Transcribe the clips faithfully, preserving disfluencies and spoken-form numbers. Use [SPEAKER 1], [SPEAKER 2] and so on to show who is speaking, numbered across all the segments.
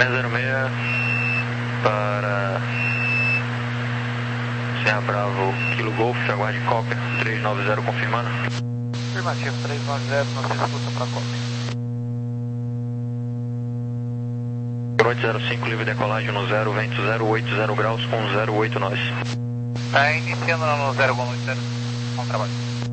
[SPEAKER 1] zero seis para Serra Bravo, Kilo Golf, aguarde cópia, três nove zero confirmando.
[SPEAKER 2] Afirmativo, três nove zero, não se escuta para cópia.
[SPEAKER 1] oito zero cinco, livre decolagem no zero, vento zero oito zero graus com zero oito nós.
[SPEAKER 2] Tá iniciando no zero, bom noite, zero, bom trabalho.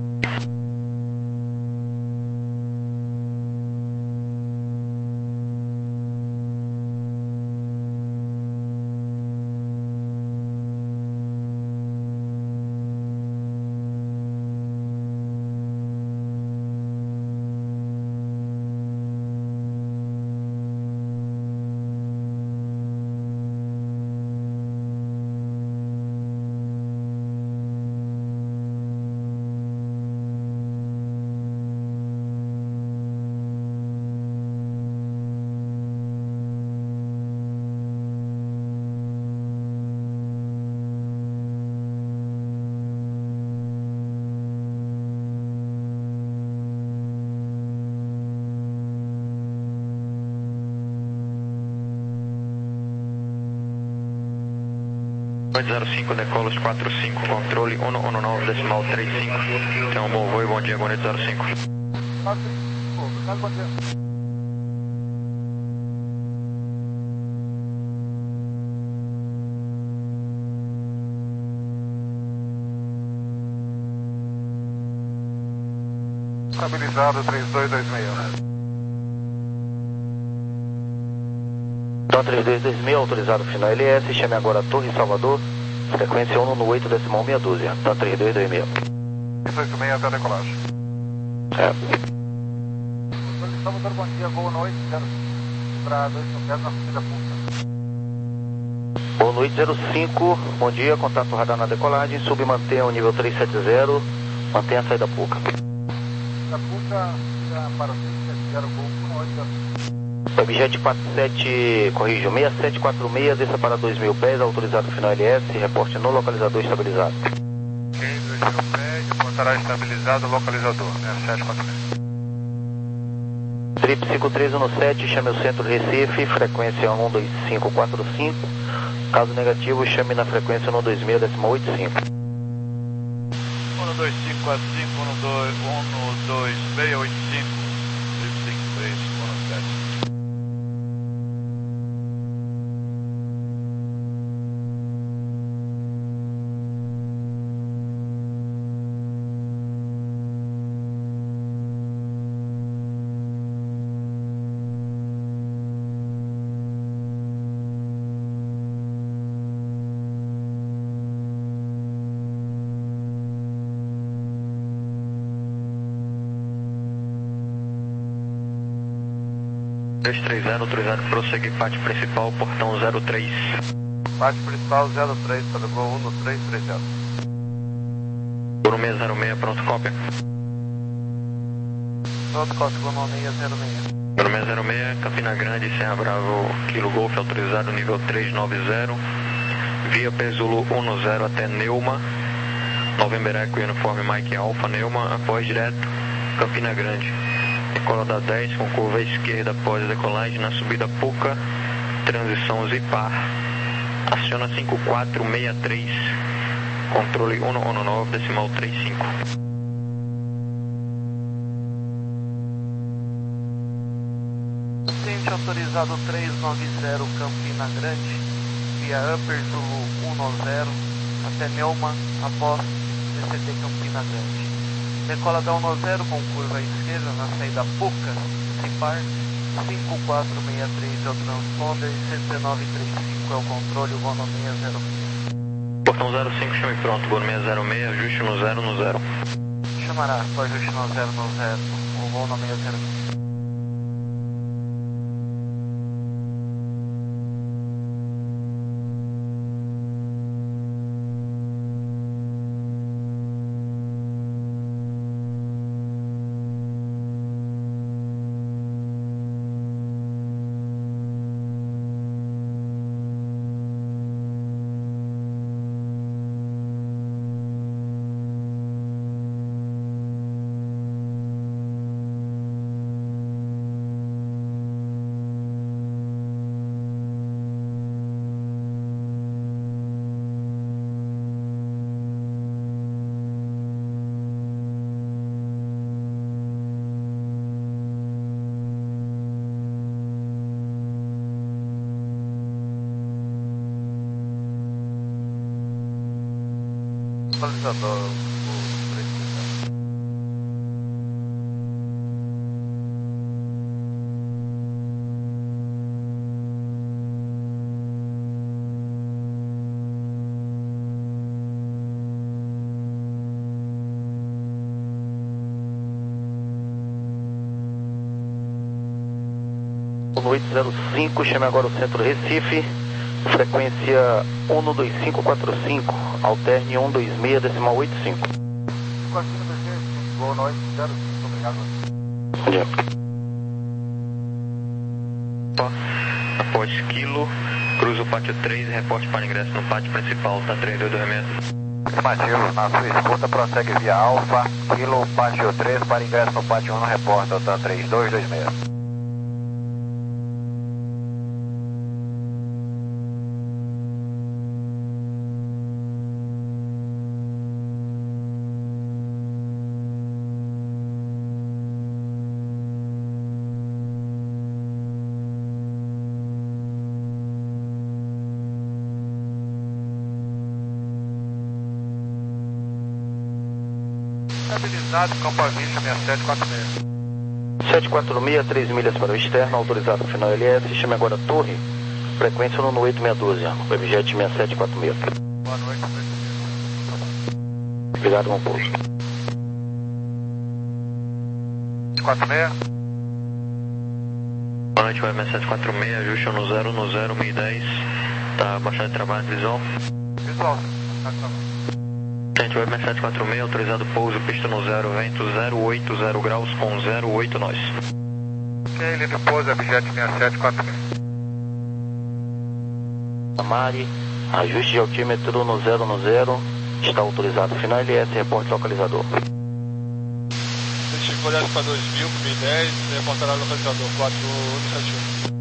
[SPEAKER 1] oito zero cinco, decolos quatro cinco, controle um um nove, decimal três cinco. Tenha um bom voo e bom dia, oito zero cinco.
[SPEAKER 2] Bom dia. Estabilizado três dois dois seis.
[SPEAKER 3] Então três dois dois seis, autorizado final L S, chame agora Torre Salvador, frequência um no oito, decimal meia dúzia. Então três dois dois seis.
[SPEAKER 2] três dois seis até a decolagem.
[SPEAKER 3] Certo.
[SPEAKER 2] Salvador, bom dia, voo noite, zero para dois zero na subida pública.
[SPEAKER 3] Boa noite, zero cinco, bom dia, contato radar na decolagem, sub mantenha o nível três sete zero, mantenha a saída PUCA.
[SPEAKER 2] Da PUCA, para o três sete zero, voo um oito zero.
[SPEAKER 3] Objet quatro sete, corrijo, seis sete quatro seis, desça para dois mil pés, autorizado final L S, reporte no localizador estabilizado.
[SPEAKER 2] Ok, dois mil pés, reportará estabilizado, localizador, seis sete quatro seis.
[SPEAKER 3] Trip cinco três um sete, chame o centro Recife, frequência um dois cinco quatro cinco, caso negativo, chame na frequência um dois seis, decimal oito cinco.
[SPEAKER 2] um dois cinco quatro cinco, um dois seis oito cinco, trip cinco três um sete.
[SPEAKER 1] três três zero, autorizado prosseguir pátio principal, portão zero três.
[SPEAKER 2] Pátio principal zero três, para voo um no três três zero.
[SPEAKER 1] Por seis zero seis, pronto, cópia.
[SPEAKER 2] Pronto, cópia, voo seis zero seis.
[SPEAKER 1] Por seis zero seis, Campina Grande, Serra Bravo, Kilo Golf, autorizado nível três nove zero, via Pezulo um zero até Neuma, November Eco Uniforme Mike Alpha, Neuma, após direto, Campina Grande. Decola da dez com curva à esquerda após decolagem na subida PUCA, transição Zipar. Aciona cinco quatro seis três, controle um um nove, decimal três cinco.
[SPEAKER 2] Cliente autorizado três nove zero, Campina Grande, via Upper Zulu um zero até Neuma, após D C T Campina Grande. Decola da um zero com curva à esquerda na saída PUCA, Zipar, cinco quatro seis três é o transponder, sete nove três cinco é o controle, o voo no seis zero seis.
[SPEAKER 1] Portão zero cinco, chame pronto, voo seis zero seis, ajuste no zero no zero.
[SPEAKER 2] Chamará, por ajuste no zero no zero, o voo no seis zero seis. localizador, o preço.
[SPEAKER 3] oito zero cinco, chame agora o centro Recife, frequência um dois cinco quatro cinco, alterne um dois seis, decimal oito cinco.
[SPEAKER 2] Boa noite, zero cinco, obrigado.
[SPEAKER 3] Bom dia.
[SPEAKER 1] Após quilo, cruza o pátio três e reporte para ingresso no pátio principal, tá três dois dois seis.
[SPEAKER 4] Afirmativo, na sua escuta prossegue via Alfa, quilo, pátio três para ingresso no pátio um no repórter, tá três dois dois seis.
[SPEAKER 2] Estabilizado, campo à vista, sessenta e sete quarenta e seis.
[SPEAKER 3] sete quatro seis, três milhas para o externo, autorizado final L S, chame agora Torre, frequência no oito seis um dois, Webjet sessenta e sete quarenta e seis.
[SPEAKER 2] Boa noite,
[SPEAKER 3] Obrigado, bom pouso.
[SPEAKER 2] quarenta e seis.
[SPEAKER 1] Boa noite, Web sete quatro seis, ajuste no zero no zero, mil e dez. Tá baixado de trabalho, visual.
[SPEAKER 2] Visual,
[SPEAKER 1] Gente, Web sete quatro seis, autorizado pouso, pista no zero, vento zero oito zero graus com zero oito nós.
[SPEAKER 2] ok, livre pouso, Webjet sessenta e sete quarenta e seis.
[SPEAKER 3] Amari, ajuste de altímetro no zero no zero, está autorizado final L S, reporte localizador.
[SPEAKER 5] Chico olhado para dois mil, para mil e dez, reportará localizador quatro um sete um.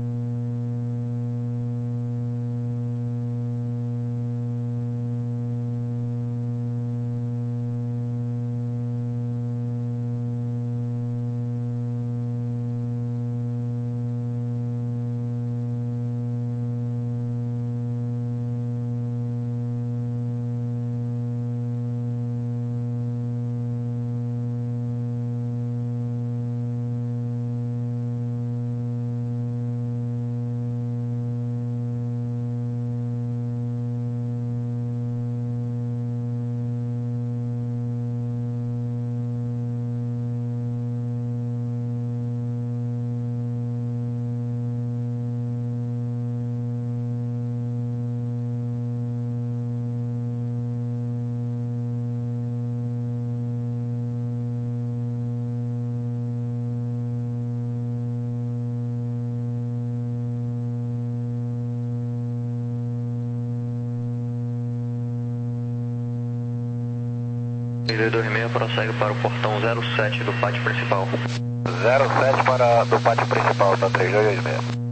[SPEAKER 1] três dois dois seis, prossegue para o portão zero sete do pátio principal.
[SPEAKER 4] zero sete para do pátio principal, tá três dois dois seis.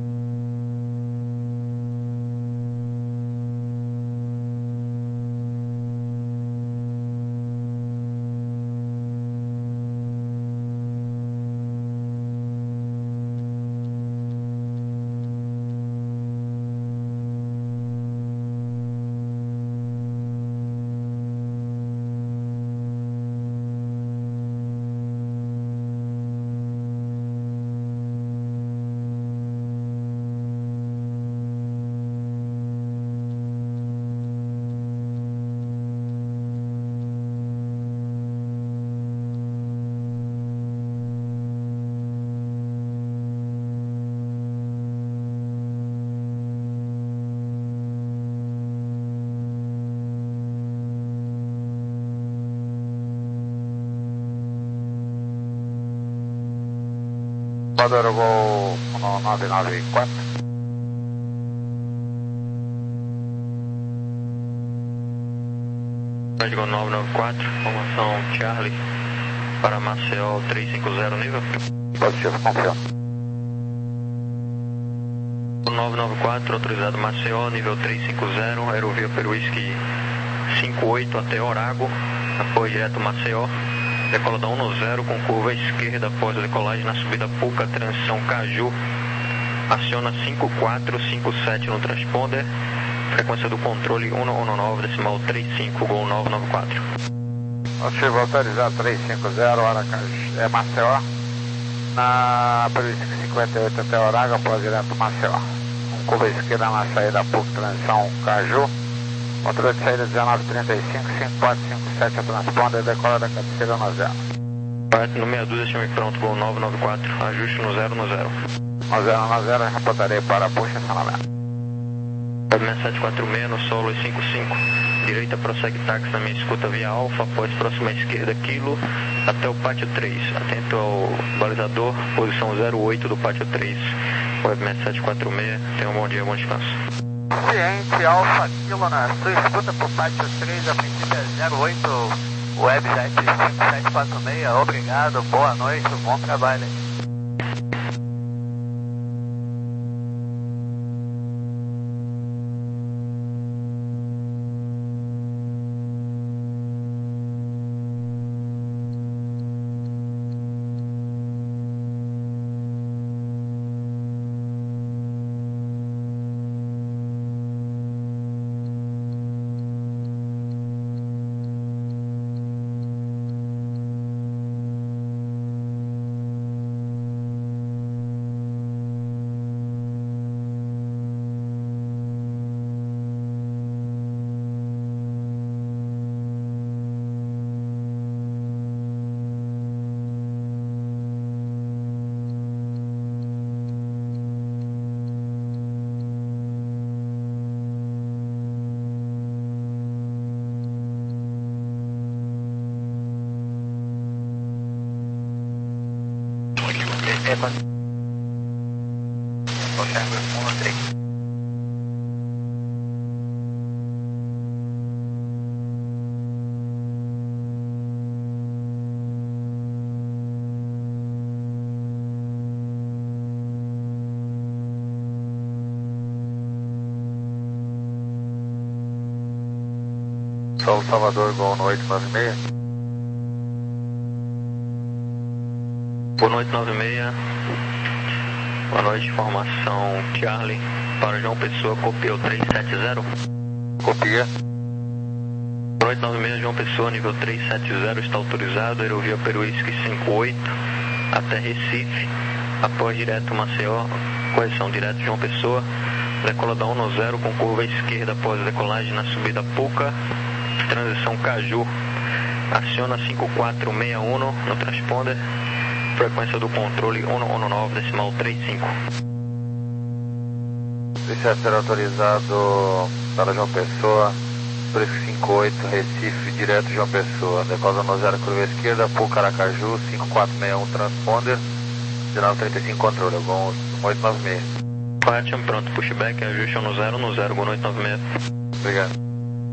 [SPEAKER 4] Padre Gol nove nove quatro.
[SPEAKER 1] Código nove nove quatro, formação Charlie para Maceió três cinco zero nível.
[SPEAKER 4] Positivo, confirmo.
[SPEAKER 1] nove nove quatro, autorizado Maceió, nível três cinco zero, aerovia Peruísque cinco oito até Orago, apoio direto Maceió. Decola da um no zero com curva esquerda após a decolagem na subida Puca, transição Caju. Aciona cinco quatro cinco sete no transponder. frequência do controle um um nove, decimal trinta e cinco, Gol nove nove quatro.
[SPEAKER 4] Motivo autorizado trezentos e cinquenta, Aracaju, é Maceió, na previsão cinquenta e oito até Oraga, após direto Maceió. Um curva esquerda na saída P U C, transição Caju, controle de saída dezenove trinta e cinco, cinco quatro cinco sete, a transponder, decola da cabeceira no zero.
[SPEAKER 1] Parte no meia dúzia, chame pronto, Gol nove nove quatro, ajuste no zero no zero.
[SPEAKER 4] No zero no zero, reportarei para a puxa estacionamento.
[SPEAKER 1] Web seis sete quatro seis no solo cinco cinco, direita prossegue táxi na minha escuta via Alfa, após próxima esquerda Kilo, até o pátio três, atento ao balizador, posição zero oito do pátio três, Web seis sete quatro seis, tenha um bom dia, bom descanso.
[SPEAKER 2] Ciente, Alfa Kilo na sua escuta pro pátio três, a princípio é zero oito, Web sete cinco sete quatro seis, obrigado, boa noite, bom trabalho.
[SPEAKER 3] É, com... um três.
[SPEAKER 4] Sol Salvador, Gol no oito nove seis.
[SPEAKER 1] Boa noite, nove seis. Boa noite, formação Charlie. Para João Pessoa, copiou três sete zero.
[SPEAKER 4] Copia.
[SPEAKER 1] Boa noite, nove seis, João Pessoa, nível três sete zero, está autorizado. Aerovia Peruísque cinco oito, até Recife. Após direto Maceió, correção direto João Pessoa. Decola da um zero com curva esquerda após decolagem na subida Puca. Transição Caju. Aciona cinco quatro seis um no transponder. Frequência do controle um um nove, decimal trinta e cinco.
[SPEAKER 4] Deixa ser autorizado para João Pessoa, cinco oito, Recife, direto João Pessoa. Decola no zero, curva esquerda, Puca Aracaju, cinco quatro seis um, transponder, dezenove trinta e cinco, controle, Gol oito nove seis.
[SPEAKER 1] Correto, pronto, pushback, ajuste no zero no zero, Gol oito nove seis.
[SPEAKER 4] Obrigado.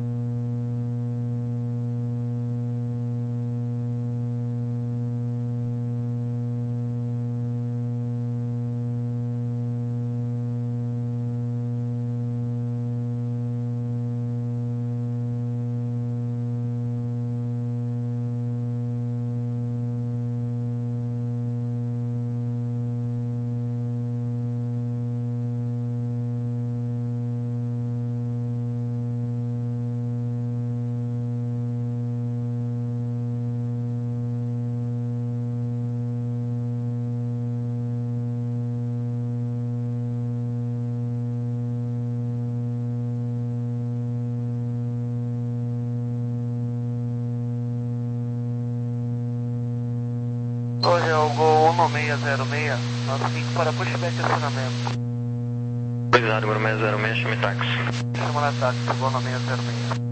[SPEAKER 2] Hoje é o Gol um seis zero seis, nosso cinco para pushback e acionamento.
[SPEAKER 1] Obrigado, número seis zero seis, chame táxi.
[SPEAKER 2] Chama na táxi, Gol seis zero seis.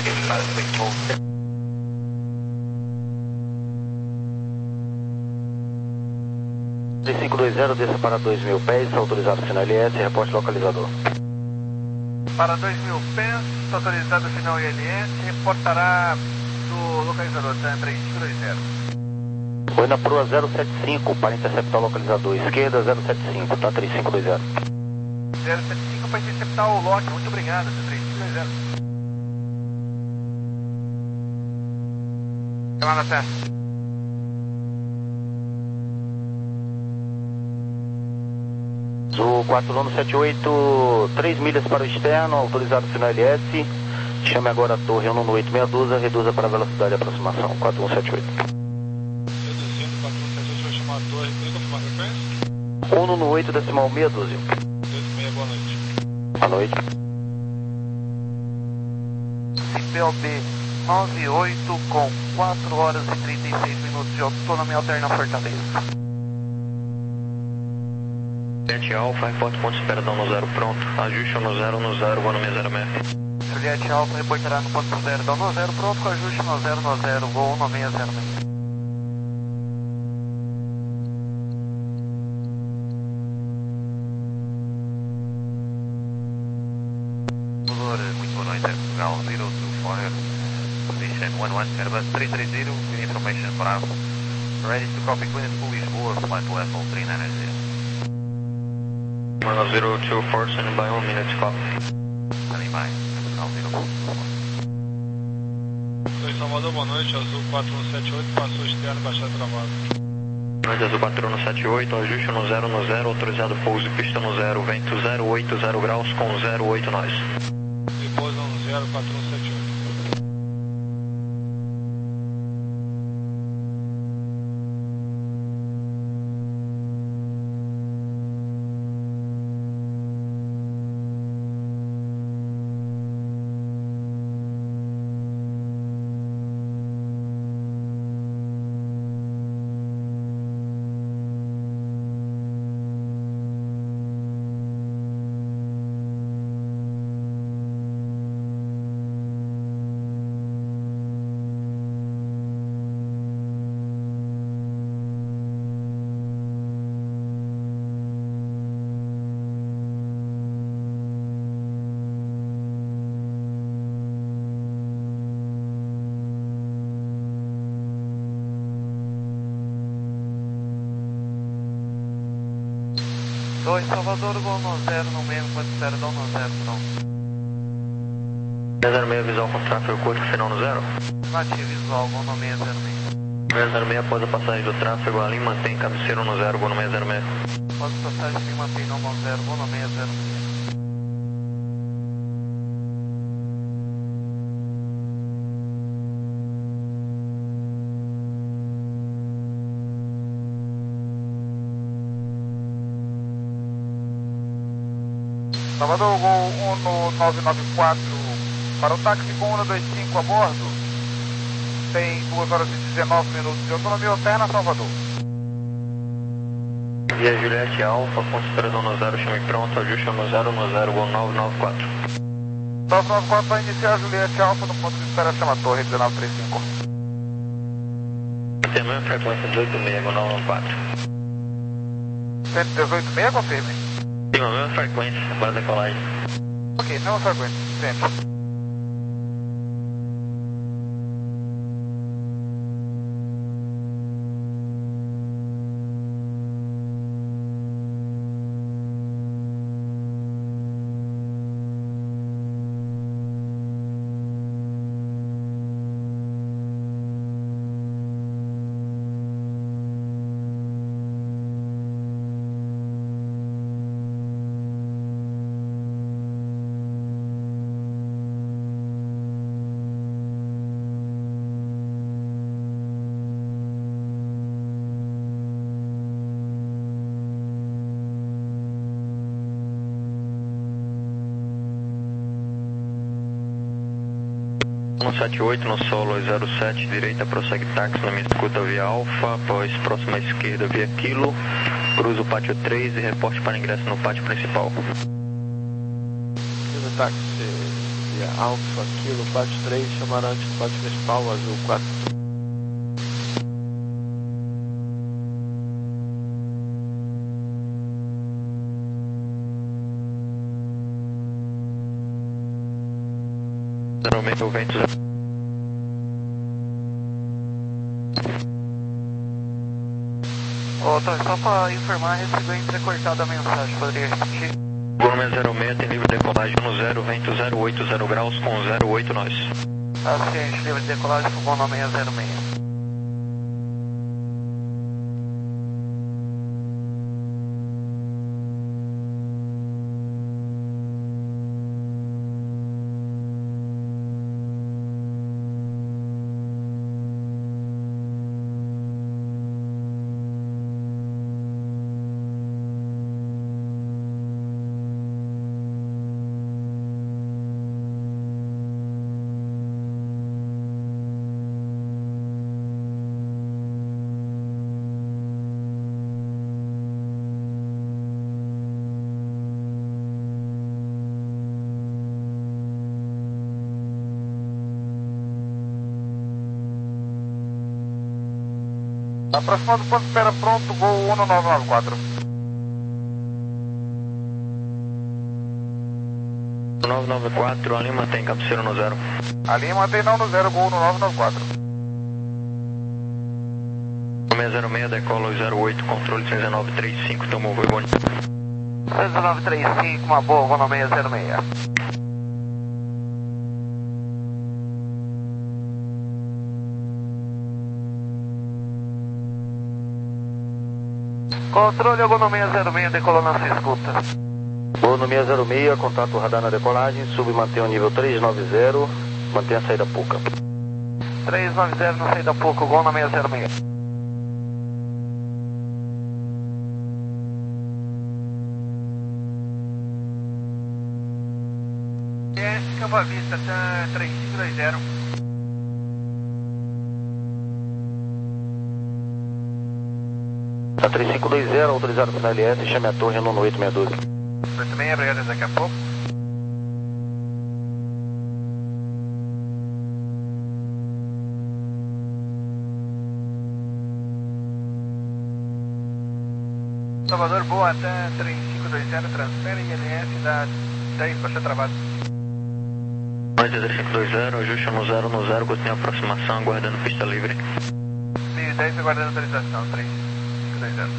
[SPEAKER 3] três cinco dois zero, desça para dois mil pés, autorizado final L S, reporte localizador.
[SPEAKER 2] Para dois mil pés, autorizado final I L S, reportará do localizador, tá? três cinco dois zero.
[SPEAKER 3] Foi na proa zero sete cinco, para interceptar o localizador, esquerda zero sete cinco, tá? três cinco dois zero.
[SPEAKER 2] zero sete cinco para interceptar o lock, muito obrigado, três cinco dois zero. Lá na testa.
[SPEAKER 3] Azul quatro um sete oito, três milhas para o externo, autorizado final L S. Chame agora a torre um um oito meia dúzia, reduza para a velocidade de aproximação, quatro um sete oito.
[SPEAKER 5] Reduzindo, quatro um sete oito, vai chamar a torre, tem confirmar a frequência?
[SPEAKER 3] um um oito decimal meia dúzia.
[SPEAKER 5] dois meia, boa noite.
[SPEAKER 3] Boa noite.
[SPEAKER 2] P O B nove oito com quatro horas e trinta e seis minutos de autonomia alterna Fortaleza.
[SPEAKER 1] Juliette Alfa, reporte ponto de espera da um zero pronto. Ajuste um zero um zero, voo no seis zero seis.
[SPEAKER 2] Juliette Alfa reportará no ponto zero da um zero pronto com ajuste um zero um zero, voo no seis zero seis.
[SPEAKER 6] Muito boa noite, Portugal zero two four, position one one, Airbus três três zero, with information Bravo. Ready to copy Queen Polish War, flight level three nine zero.
[SPEAKER 1] one zero two four, standing by one minute, copy.
[SPEAKER 6] Standing by, Portugal zero two four.
[SPEAKER 5] Oi, Salvador, boa noite, Azul quatro um sete oito, passou externo, baixar travado.
[SPEAKER 1] Noite Azul quatro um sete oito, ajuste um zero um zero, autorizado pouso pista no zero, vento zero oito zero graus com zero oito nós.
[SPEAKER 5] Repousa um zero quatro um sete oito.
[SPEAKER 2] dois Salvador, voo no zero no mesmo, ponto zero da um zero pronto.
[SPEAKER 1] seis zero seis, visual com tráfego curto, final no zero.
[SPEAKER 2] Nativo visual, voo no seis zero seis.
[SPEAKER 1] seis zero seis, após a passagem do tráfego, a linha mantém cabeceira no zero, voo no seis zero seis.
[SPEAKER 2] Após a passagem de mantém no zero, voo no seis zero seis.
[SPEAKER 4] Salvador, Gol um no nove nove quatro, para o táxi com um dois cinco a bordo, tem duas horas e dezenove minutos de autonomia alterna, Salvador.
[SPEAKER 1] Via Juliette Alfa, ponto de espera da um zero, chame pronto, ajuste um zero um zero, voo nove nove quatro.
[SPEAKER 4] nove nove quatro vai iniciar a Juliette Alfa no ponto de espera, chama Torre dezenove trinta e cinco.
[SPEAKER 1] Tem a mesma frequência dezoito seis, voo nove nove quatro.
[SPEAKER 4] cento e dezoito seis, confirme.
[SPEAKER 1] Sim, a mesma frequência, para decolagem.
[SPEAKER 4] Ok, mesma frequência, sempre.
[SPEAKER 1] um sete oito no solo zero sete, direita prossegue táxi na minha escuta via Alfa, após próxima esquerda via Kilo, cruza o pátio três e reporte para ingresso no pátio principal.
[SPEAKER 4] Cruza táxi
[SPEAKER 7] via Alfa, Kilo quatro três, chamar antes do pátio principal, azul quatro.
[SPEAKER 1] zero meio vento.
[SPEAKER 2] Ô, Tom, só para informar, recebeu entrecortada a mensagem, poderia repetir?
[SPEAKER 1] Volume zero seis, tem livre decolagem um zero, vento zero oito zero graus com zero oito nós.
[SPEAKER 2] Paciente, livre de decolagem, fogão na seis zero seis.
[SPEAKER 4] Aproximando do ponto de espera pronto, voo um nove nove quatro.
[SPEAKER 1] nove nove quatro, a Lima tem cabeceira no zero.
[SPEAKER 4] A Lima tem não no zero, voo um nove nove quatro.
[SPEAKER 1] seis zero seis, decola zero oito, controle seis nove três cinco, tomou voo bom.
[SPEAKER 2] seis nove três cinco, uma boa, voo na seis zero seis. Controle, algum no seis zero seis, decolou na sua escuta.
[SPEAKER 3] Voo no seis zero seis, contato radar na decolagem, sub mantém o nível três nove zero, mantém a saída pouca.
[SPEAKER 2] três nove zero na saída pouco, gol na seis zero seis.
[SPEAKER 6] Esse Campo à Vista, tá três cinco dois zero.
[SPEAKER 3] A três cinco dois zero, autorizado para L S, chame a torre no oito seis doze.
[SPEAKER 6] oito seis, obrigado, daqui a pouco. Salvador, boa, até três cinco dois zero, transfere I L S da dez, baixa travado.
[SPEAKER 1] três cinco dois zero, ajuste no zero no zero, continua a aproximação, aguardando pista livre.
[SPEAKER 6] dez, aguardando autorização, três cinco dois zero.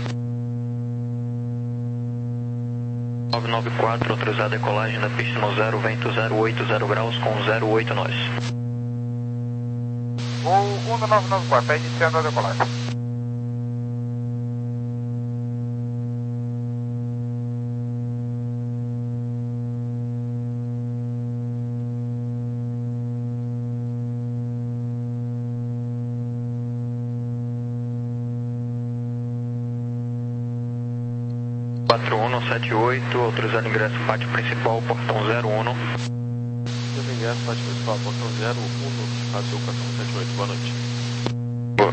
[SPEAKER 1] nove nove quatro, autorizada a decolagem na pista no zero, vento zero oito zero graus com zero oito nós.
[SPEAKER 4] Voo um nove nove quatro, está iniciando a decolagem.
[SPEAKER 1] quatro um sete oito, autorizado ingresso pátio principal, portão zero um.
[SPEAKER 7] Seu ingresso, pátio principal, portão zero um, azul quatro um sete oito, boa noite.
[SPEAKER 1] Boa.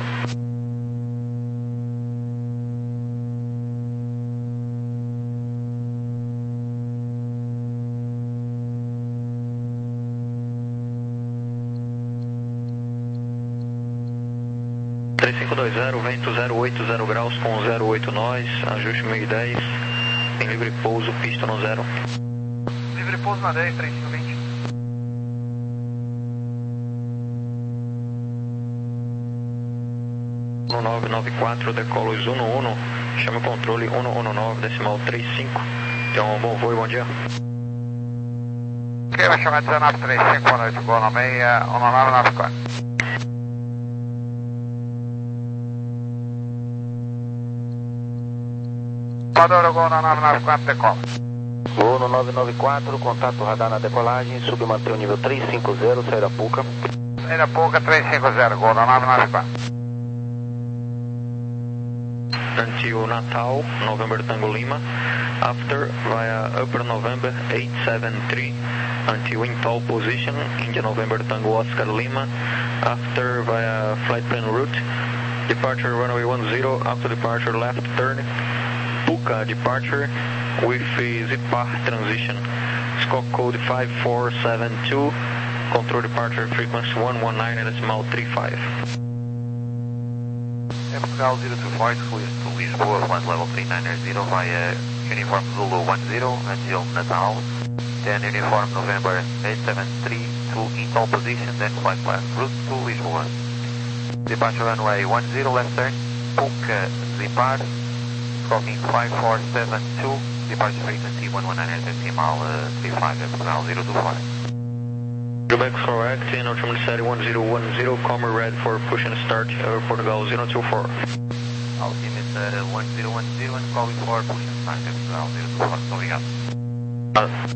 [SPEAKER 1] três cinco dois zero, vento zero oito zero graus com zero oito nós, ajuste mil e dez, tem livre pouso, pista no zero.
[SPEAKER 6] Livre pouso na dez, três cinco vinte.
[SPEAKER 1] um nove nove quatro, decolos um um, chama o controle um um nove, decimal três cinco, tem um bom voo e bom dia.
[SPEAKER 4] Queira chamar dezenove trinta e cinco, boa noite, boa no meia, um nove nove quatro. Salvador, gol no nove nove quatro, decola.
[SPEAKER 3] Voo no nove nove quatro, contato radar na decolagem, sub mantém o nível três cinco zero, saída pouca.
[SPEAKER 4] Saída pouca, três cinco zero, gol no nove nove quatro.
[SPEAKER 1] Until Natal, November Tango Lima, after via Upper November eight seven three, until in tall position, India November Tango Oscar Lima, after via flight plan route, departure runway one zero, after departure left turn, Puka departure with Zipar transition, Squawk code five four seven two, control departure frequency one one nine decimal three five.
[SPEAKER 6] É Portugal zero two four, clear to Lisboa, flight level three nine zero via Uniform Zulu one zero until Natal, then Uniform November eight seven three to Intel position, then flight left, route to Lisboa. Departure runway one zero left turn, Puca Zipar, squawking five four seven two, departure frequency one one nine decimal three five, é Portugal zero two four.
[SPEAKER 1] Quebec correct, and altimeter set one zero one zero, calmer red for push and start, uh, Portugal zero two four.
[SPEAKER 6] Altimeter one zero one zero and calling for push and start, é Portugal zero two four, muito obrigado.
[SPEAKER 1] Uh.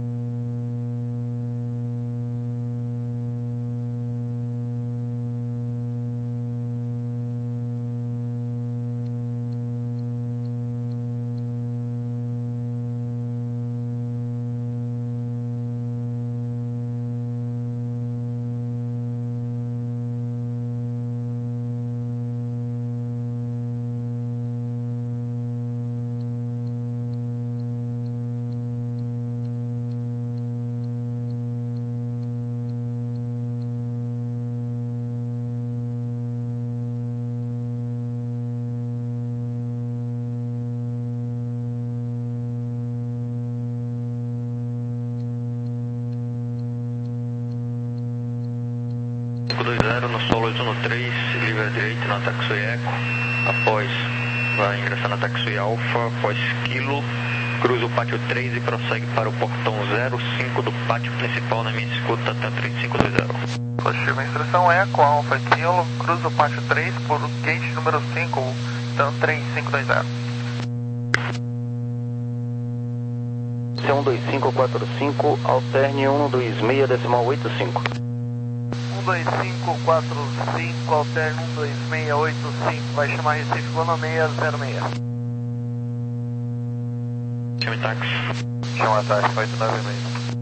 [SPEAKER 1] cinco dois zero no solo oito um três, livre à direita na Taxi Eco, após vai ingressar na Taxi Alpha, após Kilo, cruza o pátio três e prossegue para o portão zero cinco do pátio principal na minha escuta até três cinco dois zero.
[SPEAKER 2] Positiva instrução Eco, Alpha Kilo, cruza o pátio três por gate número cinco, então três cinco dois zero.
[SPEAKER 3] C um dois cinco quatro cinco, alterne um dois seis decimal oito cinco.
[SPEAKER 2] um dois cinco quatro cinco, alterno um dois seis oito cinco, vai chamar Recife Lona seis zero seis.
[SPEAKER 1] Chame táxi.
[SPEAKER 6] Chama táxi, oito nove seis.